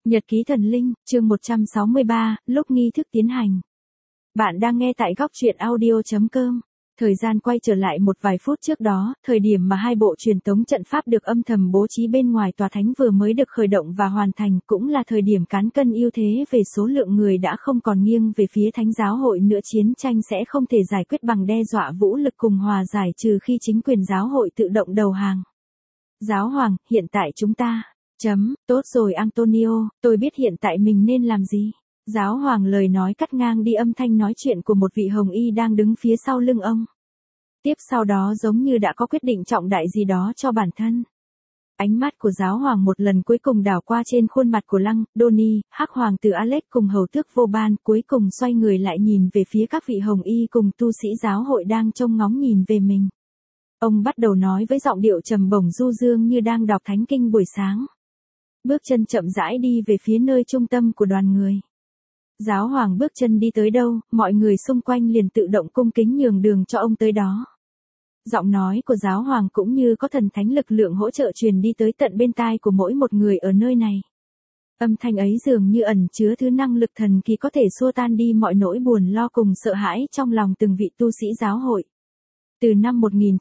Nhật ký thần linh, chương 163, lúc nghi thức tiến hành. Bạn đang nghe tại góc truyện audio.com. Thời gian quay trở lại một vài phút trước đó, thời điểm mà hai bộ truyền tống trận pháp được âm thầm bố trí bên ngoài tòa thánh vừa mới được khởi động và hoàn thành, cũng là thời điểm cán cân ưu thế về số lượng người đã không còn nghiêng về phía thánh giáo hội nữa. Chiến tranh sẽ không thể giải quyết bằng đe dọa vũ lực cùng hòa giải trừ khi chính quyền giáo hội tự động đầu hàng. Giáo hoàng, hiện tại chúng ta... Tốt rồi Antonio, tôi biết hiện tại mình nên làm gì. Giáo hoàng lời nói cắt ngang đi âm thanh nói chuyện của một vị hồng y đang đứng phía sau lưng ông. Tiếp sau đó giống như đã có quyết định trọng đại gì đó cho bản thân. Ánh mắt của giáo hoàng một lần cuối cùng đảo qua trên khuôn mặt của Lăng, Donnie, hắc hoàng tử Alex cùng hầu tước Vô Ban, cuối cùng xoay người lại nhìn về phía các vị hồng y cùng tu sĩ giáo hội đang trông ngóng nhìn về mình. Ông bắt đầu nói với giọng điệu trầm bổng du dương như đang đọc thánh kinh buổi sáng. Bước chân chậm rãi đi về phía nơi trung tâm của đoàn người. Giáo hoàng bước chân đi tới đâu, mọi người xung quanh liền tự động cung kính nhường đường cho ông tới đó. Giọng nói của giáo hoàng cũng như có thần thánh lực lượng hỗ trợ truyền đi tới tận bên tai của mỗi một người ở nơi này. Âm thanh ấy dường như ẩn chứa thứ năng lực thần kỳ có thể xua tan đi mọi nỗi buồn lo cùng sợ hãi trong lòng từng vị tu sĩ giáo hội. Từ năm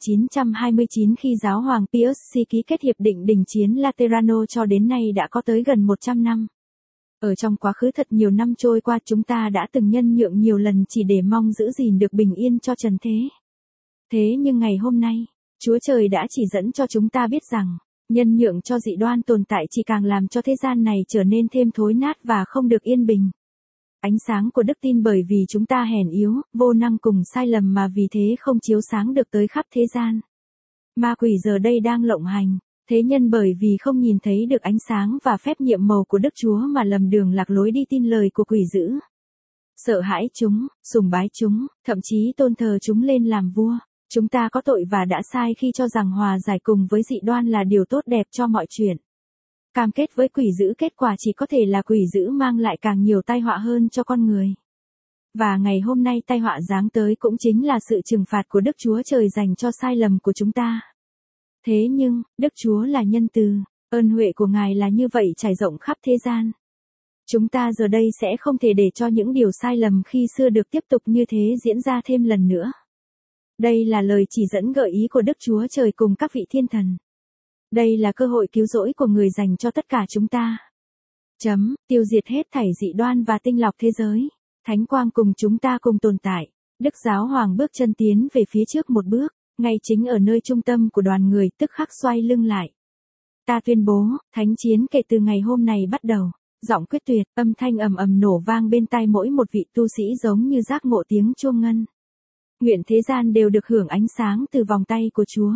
1929 khi giáo hoàng Pius ký kết hiệp định đình chiến Laterano cho đến nay đã có tới gần 100 năm. Ở trong quá khứ thật nhiều năm trôi qua chúng ta đã từng nhân nhượng nhiều lần chỉ để mong giữ gìn được bình yên cho trần thế. Thế nhưng ngày hôm nay, Chúa Trời đã chỉ dẫn cho chúng ta biết rằng, nhân nhượng cho dị đoan tồn tại chỉ càng làm cho thế gian này trở nên thêm thối nát và không được yên bình. Ánh sáng của đức tin bởi vì chúng ta hèn yếu, vô năng cùng sai lầm mà vì thế không chiếu sáng được tới khắp thế gian. Ma quỷ giờ đây đang lộng hành, thế nhân bởi vì không nhìn thấy được ánh sáng và phép nhiệm màu của Đức Chúa mà lầm đường lạc lối đi tin lời của quỷ dữ. Sợ hãi chúng, sùng bái chúng, thậm chí tôn thờ chúng lên làm vua. Chúng ta có tội và đã sai khi cho rằng hòa giải cùng với dị đoan là điều tốt đẹp cho mọi chuyện. Cam kết với quỷ dữ kết quả chỉ có thể là quỷ dữ mang lại càng nhiều tai họa hơn cho con người. Và ngày hôm nay tai họa giáng tới cũng chính là sự trừng phạt của Đức Chúa Trời dành cho sai lầm của chúng ta. Thế nhưng, Đức Chúa là nhân từ, ơn huệ của Ngài là như vậy trải rộng khắp thế gian. Chúng ta giờ đây sẽ không thể để cho những điều sai lầm khi xưa được tiếp tục như thế diễn ra thêm lần nữa. Đây là lời chỉ dẫn gợi ý của Đức Chúa Trời cùng các vị thiên thần. Đây là cơ hội cứu rỗi của người dành cho tất cả chúng ta. Tiêu diệt hết thảy dị đoan và tinh lọc thế giới. Thánh quang cùng chúng ta cùng tồn tại. Đức Giáo Hoàng bước chân tiến về phía trước một bước, ngay chính ở nơi trung tâm của đoàn người tức khắc xoay lưng lại. Ta tuyên bố, thánh chiến kể từ ngày hôm nay bắt đầu. Giọng quyết tuyệt, âm thanh ầm ầm nổ vang bên tai mỗi một vị tu sĩ giống như giác ngộ tiếng chuông ngân. Nguyện thế gian đều được hưởng ánh sáng từ vòng tay của Chúa.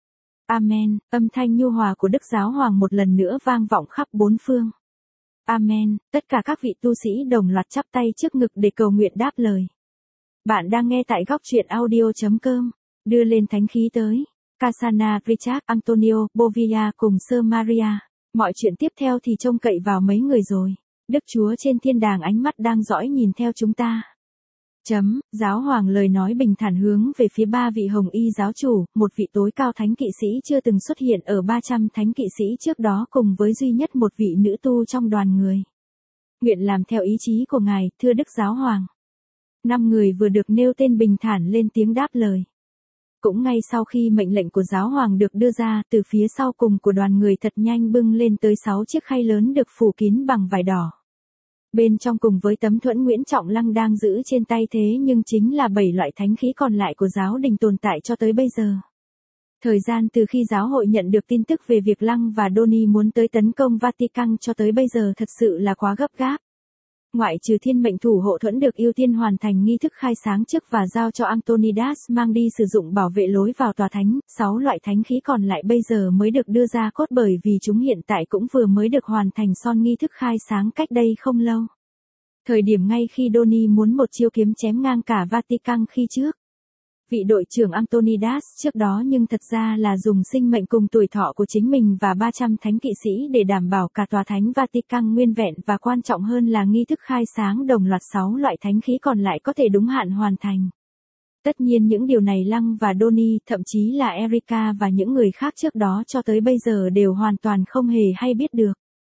Amen, âm thanh nhu hòa của Đức Giáo Hoàng một lần nữa vang vọng khắp bốn phương. Amen, tất cả các vị tu sĩ đồng loạt chắp tay trước ngực để cầu nguyện đáp lời. Bạn đang nghe tại góc truyện audio.com, đưa lên thánh khí tới. Casana, Richard, Antonio, Bovia cùng Sơ Maria. Mọi chuyện tiếp theo thì trông cậy vào mấy người rồi. Đức Chúa trên thiên đàng ánh mắt đang dõi nhìn theo chúng ta. Giáo hoàng lời nói bình thản hướng về phía ba vị hồng y giáo chủ, một vị tối cao thánh kỵ sĩ chưa từng xuất hiện ở 300 thánh kỵ sĩ trước đó cùng với duy nhất một vị nữ tu trong đoàn người. Nguyện làm theo ý chí của Ngài, thưa Đức Giáo Hoàng. 5 người vừa được nêu tên bình thản lên tiếng đáp lời. Cũng ngay sau khi mệnh lệnh của Giáo Hoàng được đưa ra, từ phía sau cùng của đoàn người thật nhanh bưng lên tới 6 chiếc khay lớn được phủ kín bằng vải đỏ. Bên trong cùng với tấm thuẫn Nguyễn Trọng Lăng đang giữ trên tay thế nhưng chính là 7 loại thánh khí còn lại của giáo đình tồn tại cho tới bây giờ. Thời gian từ khi giáo hội nhận được tin tức về việc Lăng và Donnie muốn tới tấn công Vatican cho tới bây giờ thật sự là quá gấp gáp. Ngoại trừ thiên mệnh thủ hộ thuẫn được ưu tiên hoàn thành nghi thức khai sáng trước và giao cho Antonidas mang đi sử dụng bảo vệ lối vào tòa thánh, 6 loại thánh khí còn lại bây giờ mới được đưa ra cốt bởi vì chúng hiện tại cũng vừa mới được hoàn thành son nghi thức khai sáng cách đây không lâu. Thời điểm ngay khi Donnie muốn một chiêu kiếm chém ngang cả Vatican khi trước. Vị đội trưởng Antonidas trước đó nhưng thật ra là dùng sinh mệnh cùng tuổi thọ của chính mình và 300 thánh kỵ sĩ để đảm bảo cả tòa thánh Vatican nguyên vẹn và quan trọng hơn là nghi thức khai sáng đồng loạt 6 loại thánh khí còn lại có thể đúng hạn hoàn thành. Tất nhiên những điều này Lăng và Donnie, thậm chí là Erica và những người khác trước đó cho tới bây giờ đều hoàn toàn không hề hay biết được.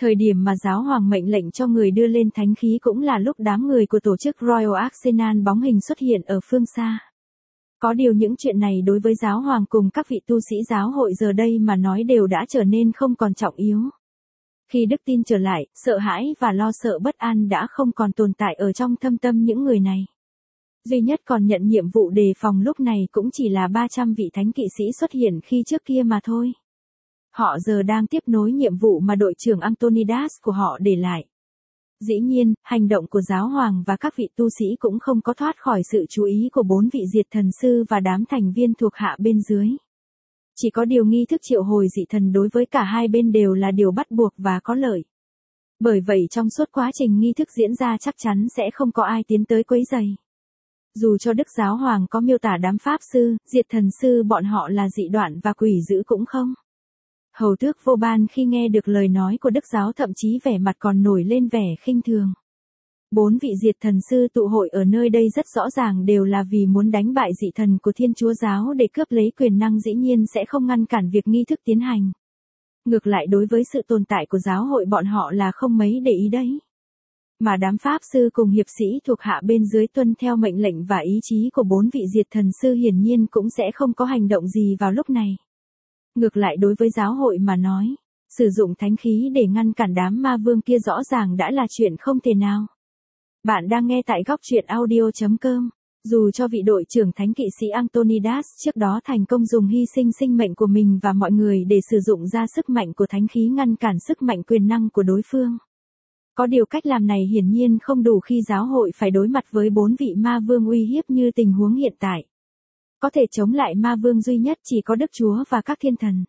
Thời điểm mà giáo hoàng mệnh lệnh cho người đưa lên thánh khí cũng là lúc đám người của tổ chức Royal Arsenal bóng hình xuất hiện ở phương xa. Có điều những chuyện này đối với giáo hoàng cùng các vị tu sĩ giáo hội giờ đây mà nói đều đã trở nên không còn trọng yếu. Khi đức tin trở lại, sợ hãi và lo sợ bất an đã không còn tồn tại ở trong thâm tâm những người này. Duy nhất còn nhận nhiệm vụ đề phòng lúc này cũng chỉ là 300 vị thánh kỵ sĩ xuất hiện khi trước kia mà thôi. Họ giờ đang tiếp nối nhiệm vụ mà đội trưởng Antonidas của họ để lại. Dĩ nhiên, hành động của giáo hoàng và các vị tu sĩ cũng không có thoát khỏi sự chú ý của 4 vị diệt thần sư và đám thành viên thuộc hạ bên dưới. Chỉ có điều nghi thức triệu hồi dị thần đối với cả hai bên đều là điều bắt buộc và có lợi. Bởi vậy trong suốt quá trình nghi thức diễn ra chắc chắn sẽ không có ai tiến tới quấy rầy. Dù cho Đức Giáo Hoàng có miêu tả đám pháp sư, diệt thần sư bọn họ là dị đoạn và quỷ dữ cũng không. Hầu tước Vô Ban khi nghe được lời nói của Đức Giáo thậm chí vẻ mặt còn nổi lên vẻ khinh thường. 4 vị diệt thần sư tụ hội ở nơi đây rất rõ ràng đều là vì muốn đánh bại dị thần của Thiên Chúa Giáo để cướp lấy quyền năng, dĩ nhiên sẽ không ngăn cản việc nghi thức tiến hành. Ngược lại đối với sự tồn tại của giáo hội bọn họ là không mấy để ý đấy. Mà đám pháp sư cùng hiệp sĩ thuộc hạ bên dưới tuân theo mệnh lệnh và ý chí của 4 vị diệt thần sư hiển nhiên cũng sẽ không có hành động gì vào lúc này. Ngược lại đối với giáo hội mà nói, sử dụng thánh khí để ngăn cản đám ma vương kia rõ ràng đã là chuyện không thể nào. Bạn đang nghe tại góc truyện audio.com. Dù cho vị đội trưởng thánh kỵ sĩ Antonidas trước đó thành công dùng hy sinh sinh mệnh của mình và mọi người để sử dụng ra sức mạnh của thánh khí ngăn cản sức mạnh quyền năng của đối phương. Có điều cách làm này hiển nhiên không đủ khi giáo hội phải đối mặt với 4 vị ma vương uy hiếp như tình huống hiện tại. Có thể chống lại ma vương duy nhất chỉ có Đức Chúa và các thiên thần.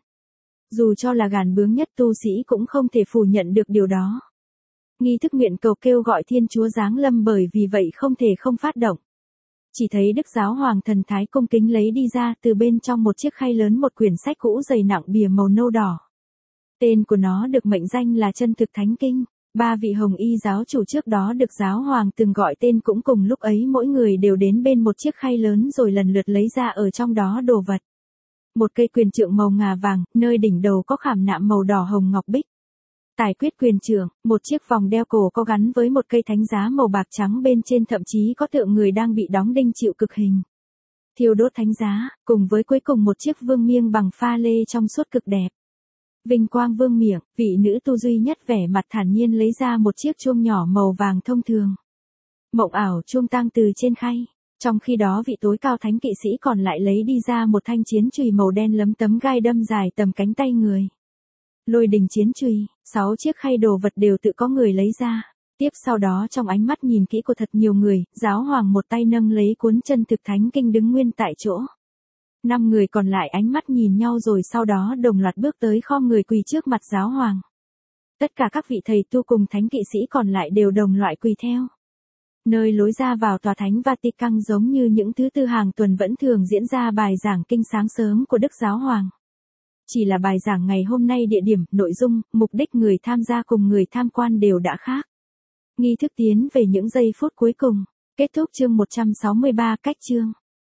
Dù cho là gàn bướng nhất tu sĩ cũng không thể phủ nhận được điều đó. Nghi thức nguyện cầu kêu gọi Thiên Chúa giáng lâm bởi vì vậy không thể không phát động. Chỉ thấy Đức Giáo Hoàng thần thái cung kính lấy đi ra từ bên trong một chiếc khay lớn một quyển sách cũ dày nặng bìa màu nâu đỏ. Tên của nó được mệnh danh là Chân Thực Thánh Kinh. 3 vị hồng y giáo chủ trước đó được giáo hoàng từng gọi tên cũng cùng lúc ấy mỗi người đều đến bên một chiếc khay lớn rồi lần lượt lấy ra ở trong đó đồ vật. Một cây quyền trượng màu ngà vàng, nơi đỉnh đầu có khảm nạm màu đỏ hồng ngọc bích. Tài quyết quyền trượng, một chiếc vòng đeo cổ có gắn với một cây thánh giá màu bạc trắng bên trên thậm chí có tượng người đang bị đóng đinh chịu cực hình. Thiêu đốt thánh giá, cùng với cuối cùng một chiếc vương miêng bằng pha lê trong suốt cực đẹp. Vinh quang vương miệng, vị nữ tu duy nhất vẻ mặt thản nhiên lấy ra một chiếc chuông nhỏ màu vàng thông thường. Mộng ảo chuông tang từ trên khay. Trong khi đó vị tối cao thánh kỵ sĩ còn lại lấy đi ra một thanh chiến chùy màu đen lấm tấm gai đâm dài tầm cánh tay người. Lôi đình chiến chùy, 6 chiếc khay đồ vật đều tự có người lấy ra. Tiếp sau đó trong ánh mắt nhìn kỹ của thật nhiều người, giáo hoàng một tay nâng lấy cuốn Chân Thực Thánh Kinh đứng nguyên tại chỗ. 5 người còn lại ánh mắt nhìn nhau rồi sau đó đồng loạt bước tới khom người quỳ trước mặt giáo hoàng. Tất cả các vị thầy tu cùng thánh kỵ sĩ còn lại đều đồng loại quỳ theo. Nơi lối ra vào tòa thánh Vatican giống như những thứ tư hàng tuần vẫn thường diễn ra bài giảng kinh sáng sớm của Đức Giáo Hoàng. Chỉ là bài giảng ngày hôm nay địa điểm, nội dung, mục đích người tham gia cùng người tham quan đều đã khác. Nghi thức tiến về những giây phút cuối cùng. Kết thúc chương 163 cách chương.